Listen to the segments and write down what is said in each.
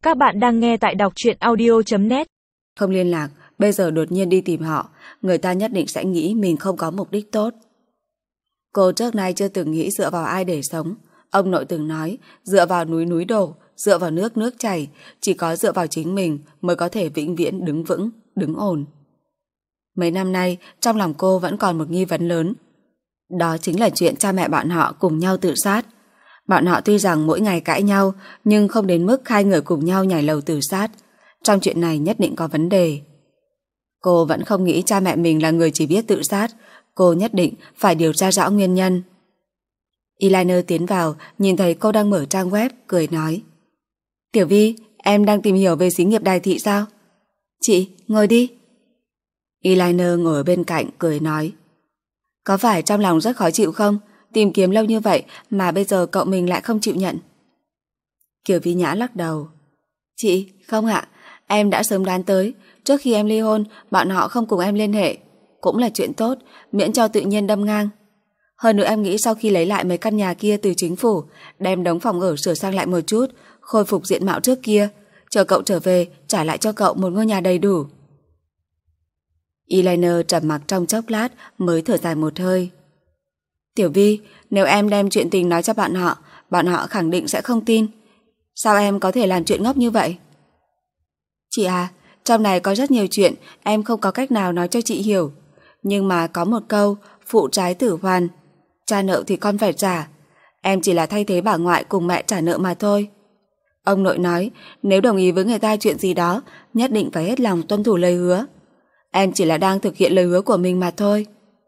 Các bạn đang nghe tại đọc truyện audio.net. Không liên lạc, bây giờ đột nhiên đi tìm họ, người ta nhất định sẽ nghĩ mình không có mục đích tốt. Cô trước nay chưa từng nghĩ dựa vào ai để sống. Ông nội từng nói, dựa vào núi núi đổ, dựa vào nước nước chảy, chỉ có dựa vào chính mình mới có thể vĩnh viễn đứng vững, đứng ổn. Mấy năm nay, trong lòng cô vẫn còn một nghi vấn lớn. Đó chính là chuyện cha mẹ bọn họ cùng nhau tự sát. Bọn họ tuy rằng mỗi ngày cãi nhau, nhưng không đến mức hai người cùng nhau nhảy lầu tự sát. Trong chuyện này nhất định có vấn đề. Cô vẫn không nghĩ cha mẹ mình là người chỉ biết tự sát. Cô nhất định phải điều tra rõ nguyên nhân. Eyeliner tiến vào, nhìn thấy cô đang mở trang web, cười nói: Tiểu Vi, em đang tìm hiểu về xí nghiệp đài thị sao? Chị, ngồi đi. Eyeliner ngồi ở bên cạnh, cười nói: Có phải trong lòng rất khó chịu không? Tìm kiếm lâu như vậy mà bây giờ cậu mình lại không chịu nhận. Kiều Vi Nhã lắc đầu: Chị, không ạ, em đã sớm đoán tới. Trước khi em ly hôn, bọn họ không cùng em liên hệ. Cũng là chuyện tốt, miễn cho tự nhiên đâm ngang. Hơn nữa em nghĩ sau khi lấy lại mấy căn nhà kia từ chính phủ, đem đống phòng ở sửa sang lại một chút, khôi phục diện mạo trước kia, chờ cậu trở về trả lại cho cậu một ngôi nhà đầy đủ. Eyeliner trầm mặc trong chốc lát mới thở dài một hơi. Tiểu Vi, nếu em đem chuyện tình nói cho bọn họ khẳng định sẽ không tin. Sao em có thể làm chuyện ngốc như vậy? Chị à, trong này có rất nhiều chuyện em không có cách nào nói cho chị hiểu. Nhưng mà có một câu, phụ trái tử hoàn, cha nợ thì con phải trả. Em chỉ là thay thế bà ngoại cùng mẹ trả nợ mà thôi. Ông nội nói, nếu đồng ý với người ta chuyện gì đó, nhất định phải hết lòng tuân thủ lời hứa. Em chỉ là đang thực hiện lời hứa của mình mà thôi.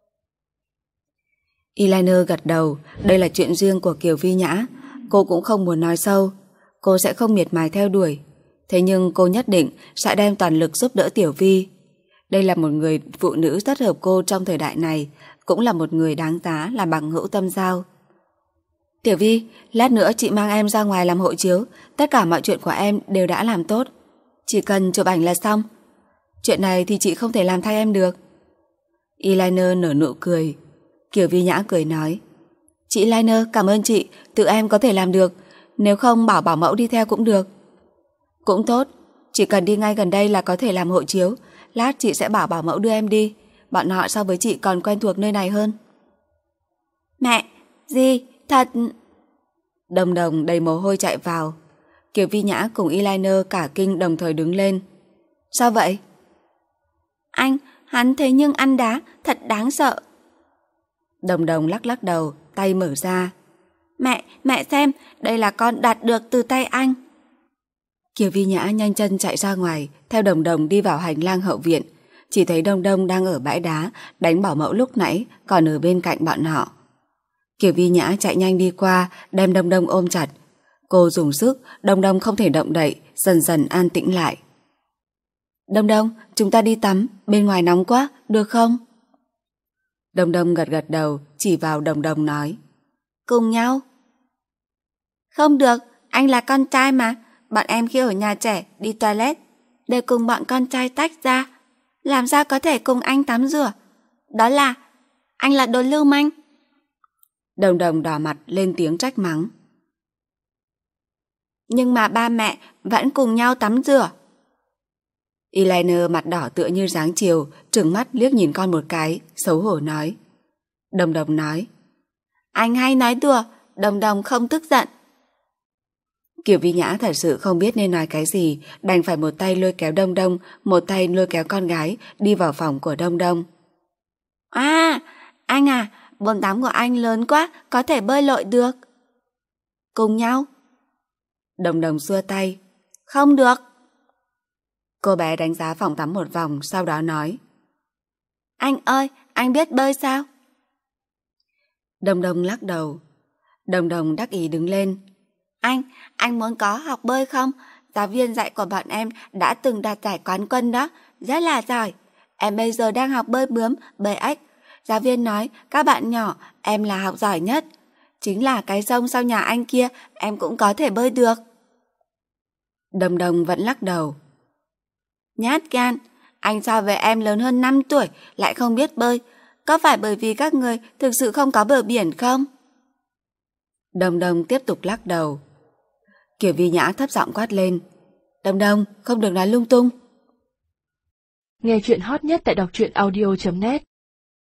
Eyeliner gật đầu, đây là chuyện riêng của Kiều Vi Nhã. Cô cũng không muốn nói sâu. Cô sẽ không miệt mài theo đuổi. Thế nhưng cô nhất định sẽ đem toàn lực giúp đỡ Tiểu Vi. Đây là một người phụ nữ rất hợp cô trong thời đại này, cũng là một người đáng giá làm bằng hữu tâm giao. Tiểu Vi, lát nữa chị mang em ra ngoài làm hộ chiếu. Tất cả mọi chuyện của em đều đã làm tốt. Chỉ cần chụp ảnh là xong. Chuyện này thì chị không thể làm thay em được. Eyeliner nở nụ cười. Kiều Vi Nhã cười nói: Chị Liner, cảm ơn chị, tự em có thể làm được. Nếu không bảo mẫu đi theo cũng được. Cũng tốt, chỉ cần đi ngay gần đây là có thể làm hộ chiếu. Lát chị sẽ bảo mẫu đưa em đi. Bọn họ so với chị còn quen thuộc nơi này hơn. Mẹ, gì, thật... Đồng Đồng đầy mồ hôi chạy vào. Kiều Vi Nhã cùng Eyeliner cả kinh đồng thời đứng lên. Sao vậy? Anh, hắn thế nhưng ăn đá, thật đáng sợ. Đồng Đồng lắc lắc đầu, tay mở ra. Mẹ xem, đây là con đạt được từ tay anh. Kiều Vi Nhã nhanh chân chạy ra ngoài, theo Đồng Đồng đi vào hành lang hậu viện. Chỉ thấy Đông Đông đang ở bãi đá, đánh bảo mẫu lúc nãy, còn ở bên cạnh bọn họ. Kiều Vi Nhã chạy nhanh đi qua, đem Đông Đông ôm chặt. Cô dùng sức, Đông Đông không thể động đậy, dần dần an tĩnh lại. Đông Đông, chúng ta đi tắm, bên ngoài nóng quá, được không? Đông Đông gật gật đầu, chỉ vào Đồng Đồng nói: Cùng nhau. Không được, anh là con trai mà. Bọn em khi ở nhà trẻ đi toilet đều cùng bọn con trai tách ra. Làm sao có thể cùng anh tắm rửa? Đó là... anh là đồ lưu manh. Đồng Đồng đỏ mặt lên tiếng trách mắng. Nhưng mà ba mẹ vẫn cùng nhau tắm rửa. Eyeliner mặt đỏ tựa như dáng chiều, trừng mắt liếc nhìn con một cái, xấu hổ nói. Đồng Đồng nói: Anh hay nói đùa, Đồng Đồng không tức giận. Kiều Vi Nhã thật sự không biết nên nói cái gì, đành phải một tay lôi kéo Đông Đông, một tay lôi kéo con gái đi vào phòng của Đông Đông. À, anh à, bồn tắm của anh lớn quá, có thể bơi lội được. Cùng nhau. Đồng Đồng xua tay. Không được. Cô bé đánh giá phòng tắm một vòng, sau đó nói: Anh ơi, anh biết bơi sao? Đồng Đồng lắc đầu. Đồng Đồng đắc ý đứng lên. Anh muốn có học bơi không? Giáo viên dạy của bọn em đã từng đạt giải quán quân đó, rất là giỏi. Em bây giờ đang học bơi bướm, bơi ếch. Giáo viên nói các bạn nhỏ em là học giỏi nhất. Chính là cái sông sau nhà anh kia em cũng có thể bơi được. Đồng Đồng vẫn lắc đầu. Nhát gan, anh so với em lớn hơn 5 tuổi lại không biết bơi. Có phải bởi vì các người thực sự không có bờ biển không? Đồng Đồng tiếp tục lắc đầu. Kiều Vi Nhã thấp giọng quát lên. Đông Đông, không được nói lung tung. Nghe chuyện hot nhất tại đọc truyện audio.net